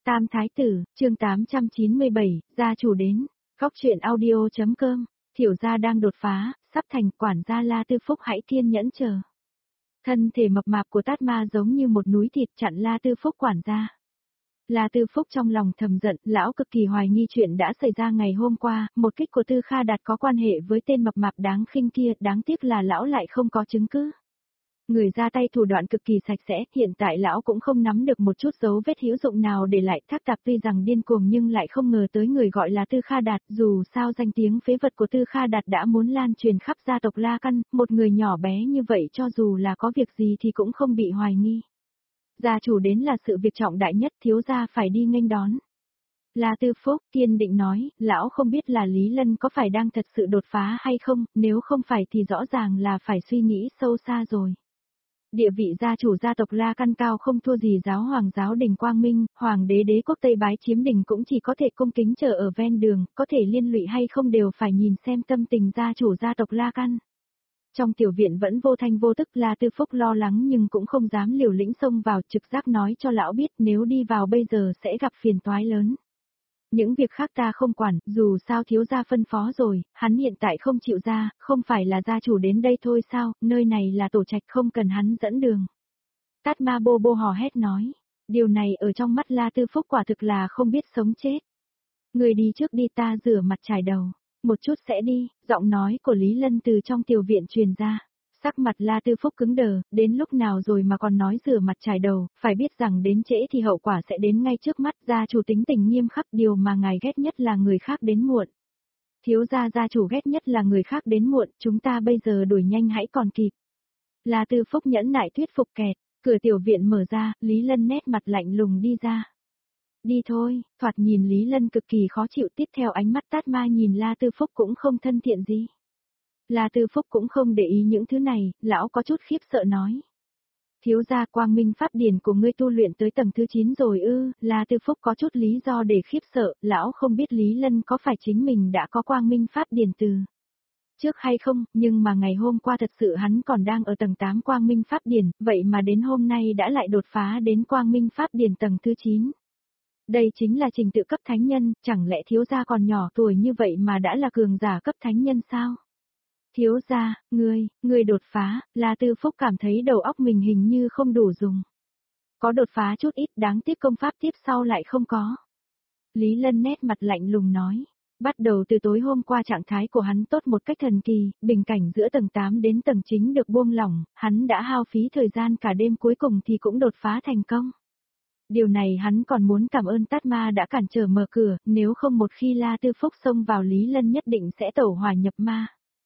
Tam Thái Tử, chương 897, gia chủ đến, góc chuyện audio.com, Thiểu gia đang đột phá, sắp thành quản gia La Tư Phúc hãy kiên nhẫn chờ. Thân thể mập mạp của Tát Ma giống như một núi thịt chặn La Tư Phúc quản gia. La Tư Phúc trong lòng thầm giận, lão cực kỳ hoài nghi chuyện đã xảy ra ngày hôm qua, một kích của Tư Kha Đạt có quan hệ với tên mập mạp đáng khinh kia, đáng tiếc là lão lại không có chứng cứ. Người ra tay thủ đoạn cực kỳ sạch sẽ, hiện tại lão cũng không nắm được một chút dấu vết hữu dụng nào để lại. Thác Tạp tuy rằng điên cuồng nhưng lại không ngờ tới người gọi là Tư Kha Đạt, dù sao danh tiếng phế vật của Tư Kha Đạt đã muốn lan truyền khắp gia tộc La Căn, một người nhỏ bé như vậy cho dù là có việc gì thì cũng không bị hoài nghi. Gia chủ đến là sự việc trọng đại nhất, thiếu gia phải đi nghênh đón. La Tư Phúc kiên định nói, lão không biết là Lý Lân có phải đang thật sự đột phá hay không, nếu không phải thì rõ ràng là phải suy nghĩ sâu xa rồi. Địa vị gia chủ gia tộc La Căn cao không thua gì giáo hoàng giáo đình Quang Minh, hoàng đế đế quốc Tây bái chiếm đình cũng chỉ có thể cung kính chờ ở ven đường, có thể liên lụy hay không đều phải nhìn xem tâm tình gia chủ gia tộc La Căn. Trong tiểu viện vẫn vô thanh vô tức, La Tư Phúc lo lắng nhưng cũng không dám liều lĩnh xông vào, trực giác nói cho lão biết nếu đi vào bây giờ sẽ gặp phiền toái lớn. Những việc khác ta không quản, dù sao thiếu gia phân phó rồi, hắn hiện tại không chịu ra, không phải là gia chủ đến đây thôi sao, nơi này là tổ trạch không cần hắn dẫn đường. Tát Ma bô bô hò hét nói, điều này ở trong mắt La Tư Phúc quả thực là không biết sống chết. Người đi trước đi, ta rửa mặt chải đầu, một chút sẽ đi, giọng nói của Lý Lân từ trong tiểu viện truyền ra. Sắc mặt La Tư Phúc cứng đờ, đến lúc nào rồi mà còn nói rửa mặt chải đầu, phải biết rằng đến trễ thì hậu quả sẽ đến ngay trước mắt. Gia chủ tính tình nghiêm khắc, điều mà ngài ghét nhất là người khác đến muộn. Thiếu gia gia chủ ghét nhất là người khác đến muộn, chúng ta bây giờ đuổi nhanh hãy còn kịp. La Tư Phúc nhẫn nại thuyết phục kẹt, cửa tiểu viện mở ra, Lý Lân nét mặt lạnh lùng đi ra. Đi thôi, thoạt nhìn Lý Lân cực kỳ khó chịu, tiếp theo ánh mắt Tát Ma nhìn La Tư Phúc cũng không thân thiện gì. La Tư Phúc cũng không để ý những thứ này, lão có chút khiếp sợ nói. Thiếu gia Quang Minh pháp điển của ngươi tu luyện tới tầng thứ 9 rồi ư? La Tư Phúc có chút lý do để khiếp sợ, lão không biết Lý Lân có phải chính mình đã có Quang Minh pháp điển từ trước hay không, nhưng mà ngày hôm qua thật sự hắn còn đang ở tầng 8 Quang Minh pháp điển, vậy mà đến hôm nay đã lại đột phá đến Quang Minh pháp điển tầng thứ 9. Đây chính là trình tự cấp thánh nhân, chẳng lẽ thiếu gia còn nhỏ tuổi như vậy mà đã là cường giả cấp thánh nhân sao? Thiếu gia, ngươi đột phá, La Tư Phúc cảm thấy đầu óc mình hình như không đủ dùng. Có đột phá chút ít, đáng tiếc công pháp tiếp sau lại không có. Lý Lân nét mặt lạnh lùng nói, bắt đầu từ tối hôm qua trạng thái của hắn tốt một cách thần kỳ, bình cảnh giữa tầng 8 đến tầng 9 được buông lỏng, hắn đã hao phí thời gian cả đêm cuối cùng thì cũng đột phá thành công. Điều này hắn còn muốn cảm ơn Tát Ma đã cản trở mở cửa, nếu không một khi La Tư Phúc xông vào Lý Lân nhất định sẽ tẩu hỏa nhập ma.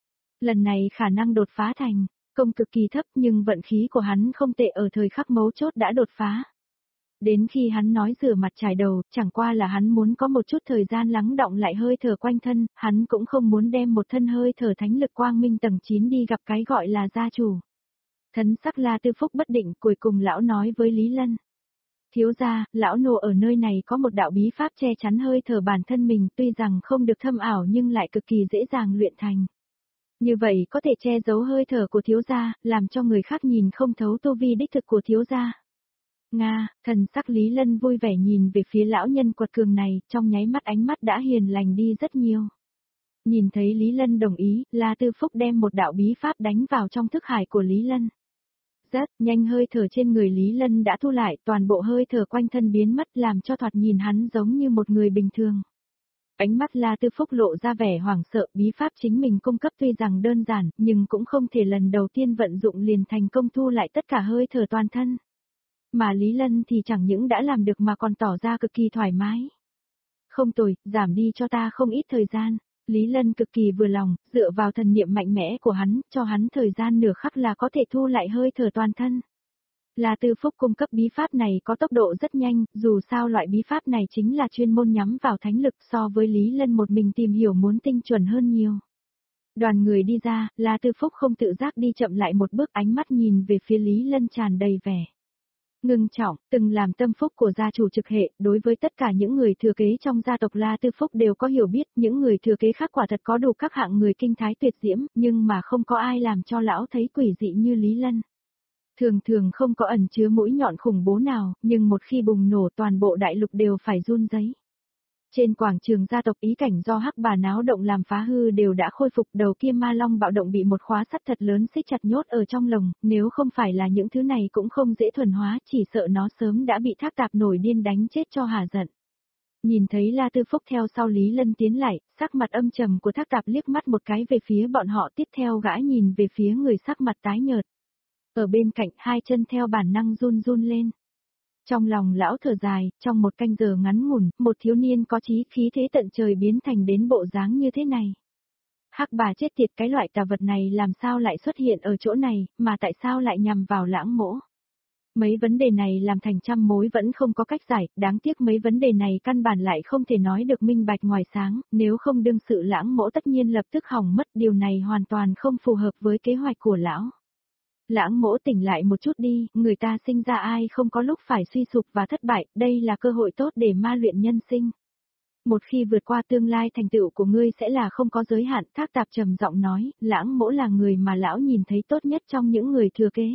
Lần này khả năng đột phá thành công cực kỳ thấp nhưng vận khí của hắn không tệ, ở thời khắc mấu chốt đã đột phá. Đến khi hắn nói rửa mặt chải đầu, chẳng qua là hắn muốn có một chút thời gian lắng đọng lại hơi thở quanh thân, hắn cũng không muốn đem một thân hơi thở thánh lực Quang Minh tầng 9 đi gặp cái gọi là gia chủ. Thần sắc La Tư Phúc bất định, cuối cùng lão nói với Lý Lân. Thiếu gia, lão nô ở nơi này có một đạo bí pháp che chắn hơi thở bản thân mình, tuy rằng không được thâm ảo nhưng lại cực kỳ dễ dàng luyện thành. Như vậy có thể che giấu hơi thở của thiếu gia, làm cho người khác nhìn không thấu tu vi đích thực của thiếu gia. Nga, thần sắc Lý Lân vui vẻ nhìn về phía lão nhân quật cường này, trong nháy mắt ánh mắt đã hiền lành đi rất nhiều. Nhìn thấy Lý Lân đồng ý, La Tư Phúc đem một đạo bí pháp đánh vào trong thức hải của Lý Lân. Rất nhanh hơi thở trên người Lý Lân đã thu lại, toàn bộ hơi thở quanh thân biến mất làm cho thoạt nhìn hắn giống như một người bình thường. Ánh mắt La Tư Phúc lộ ra vẻ hoảng sợ, bí pháp chính mình cung cấp tuy rằng đơn giản, nhưng cũng không thể lần đầu tiên vận dụng liền thành công thu lại tất cả hơi thở toàn thân. Mà Lý Lân thì chẳng những đã làm được mà còn tỏ ra cực kỳ thoải mái. Không tồi, giảm đi cho ta không ít thời gian. Lý Lân cực kỳ vừa lòng, dựa vào thần niệm mạnh mẽ của hắn, cho hắn thời gian nửa khắc là có thể thu lại hơi thở toàn thân. La Tư Phúc cung cấp bí pháp này có tốc độ rất nhanh, dù sao loại bí pháp này chính là chuyên môn nhắm vào thánh lực, so với Lý Lân một mình tìm hiểu muốn tinh chuẩn hơn nhiều. Đoàn người đi ra, La Tư Phúc không tự giác đi chậm lại một bước, ánh mắt nhìn về phía Lý Lân tràn đầy vẻ ngưng trọng, từng làm tâm phúc của gia chủ trực hệ, đối với tất cả những người thừa kế trong gia tộc La Tư Phúc đều có hiểu biết, những người thừa kế khác quả thật có đủ các hạng người kinh thái tuyệt diễm, nhưng mà không có ai làm cho lão thấy quỷ dị như Lý Lân. Thường thường không có ẩn chứa mũi nhọn khủng bố nào, nhưng một khi bùng nổ toàn bộ đại lục đều phải run rẩy. Trên quảng trường gia tộc ý cảnh do hắc bà náo động làm phá hư đều đã khôi phục, đầu kia ma long bạo động bị một khóa sắt thật lớn xích chặt nhốt ở trong lồng, nếu không phải là những thứ này cũng không dễ thuần hóa, chỉ sợ nó sớm đã bị Thác Tạp nổi điên đánh chết cho hả giận. Nhìn thấy La Tư Phúc theo sau Lý Lân tiến lại, sắc mặt âm trầm của Thác Tạp liếc mắt một cái về phía bọn họ, tiếp theo gã nhìn về phía người sắc mặt tái nhợt. Ở bên cạnh hai chân theo bản năng run run lên. Trong lòng lão thở dài, trong một canh giờ ngắn ngủn, một thiếu niên có chí khí thế tận trời biến thành đến bộ dáng như thế này. Hắc bà chết tiệt, cái loại tà vật này làm sao lại xuất hiện ở chỗ này, mà tại sao lại nhằm vào Lãng Mỗ? Mấy vấn đề này làm thành trăm mối vẫn không có cách giải, đáng tiếc mấy vấn đề này căn bản lại không thể nói được minh bạch ngoài sáng, nếu không đương sự Lãng Mỗ tất nhiên lập tức hỏng mất, điều này hoàn toàn không phù hợp với kế hoạch của lão. Lãng Mỗ tỉnh lại một chút đi, người ta sinh ra ai không có lúc phải suy sụp và thất bại, đây là cơ hội tốt để ma luyện nhân sinh. Một khi vượt qua tương lai thành tựu của ngươi sẽ là không có giới hạn, Thác Tạp trầm giọng nói, Lãng Mỗ là người mà lão nhìn thấy tốt nhất trong những người thừa kế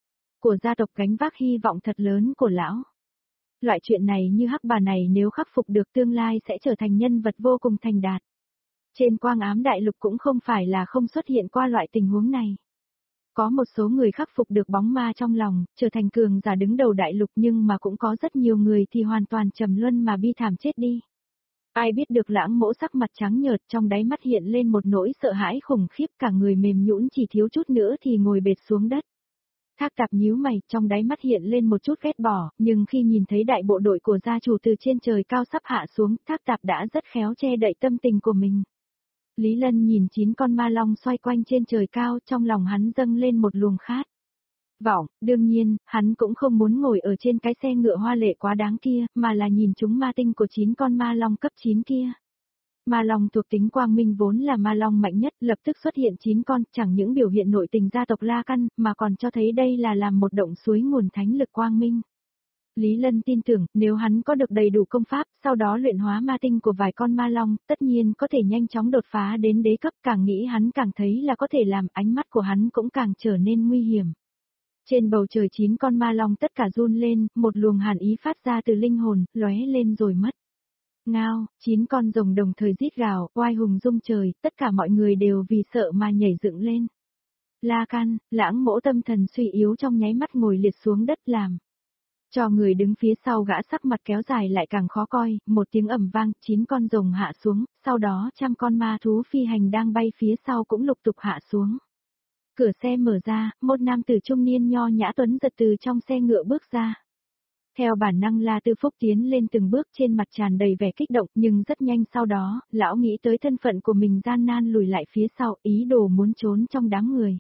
của gia tộc, gánh vác hy vọng thật lớn của lão. Loại chuyện này như hắc bà này nếu khắc phục được tương lai sẽ trở thành nhân vật vô cùng thành đạt. Trên quang ám đại lục cũng không phải là không xuất hiện qua loại tình huống này. Có một số người khắc phục được bóng ma trong lòng, trở thành cường giả đứng đầu đại lục, nhưng mà cũng có rất nhiều người thì hoàn toàn trầm luân mà bi thảm chết đi. Ai biết được Lãng Mỗ sắc mặt trắng nhợt, trong đáy mắt hiện lên một nỗi sợ hãi khủng khiếp, cả người mềm nhũn, chỉ thiếu chút nữa thì ngồi bệt xuống đất. Thác Tạp nhíu mày, trong đáy mắt hiện lên một chút ghét bỏ, nhưng khi nhìn thấy đại bộ đội của gia chủ từ trên trời cao sắp hạ xuống, Thác Tạp đã rất khéo che đậy tâm tình của mình. Lý Lân nhìn 9 con ma long xoay quanh trên trời cao, trong lòng hắn dâng lên một luồng khát vọng, đương nhiên, hắn cũng không muốn ngồi ở trên cái xe ngựa hoa lệ quá đáng kia, mà là nhìn chúng ma tinh của 9 con ma long cấp 9 kia. Ma long thuộc tính quang minh vốn là ma long mạnh nhất, lập tức xuất hiện 9 con, chẳng những biểu hiện nội tình gia tộc La Căn, mà còn cho thấy đây là làm một động suối nguồn thánh lực quang minh. Lý Lân tin tưởng, nếu hắn có được đầy đủ công pháp, sau đó luyện hóa ma tinh của vài con ma long, tất nhiên có thể nhanh chóng đột phá đến đế cấp, càng nghĩ hắn càng thấy là có thể làm, ánh mắt của hắn cũng càng trở nên nguy hiểm. Trên bầu trời 9 con ma long tất cả run lên, một luồng hàn ý phát ra từ linh hồn, lóe lên rồi mất. Ngao, 9 con rồng đồng thời rít gào, oai hùng rung trời, tất cả mọi người đều vì sợ mà nhảy dựng lên. La Căn, Lãng Mỗ tâm thần suy yếu trong nháy mắt ngồi liệt xuống đất làm. Cho người đứng phía sau gã sắc mặt kéo dài lại càng khó coi, một tiếng ầm vang, 9 con rồng hạ xuống, sau đó trăm con ma thú phi hành đang bay phía sau cũng lục tục hạ xuống. Cửa xe mở ra, một nam tử trung niên nho nhã tuấn giật từ trong xe ngựa bước ra. Theo bản năng La Tư Phúc tiến lên từng bước, trên mặt tràn đầy vẻ kích động, nhưng rất nhanh sau đó, lão nghĩ tới thân phận của mình, gian nan lùi lại phía sau, ý đồ muốn trốn trong đám người.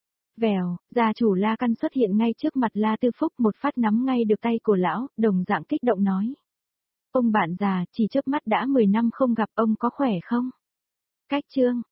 Vèo, gia chủ La Căn xuất hiện ngay trước mặt La Tư Phúc, một phát nắm ngay được tay của lão, đồng dạng kích động nói. Ông bạn già, chỉ chớp mắt đã 10 năm không gặp, ông có khỏe không? Cách chương,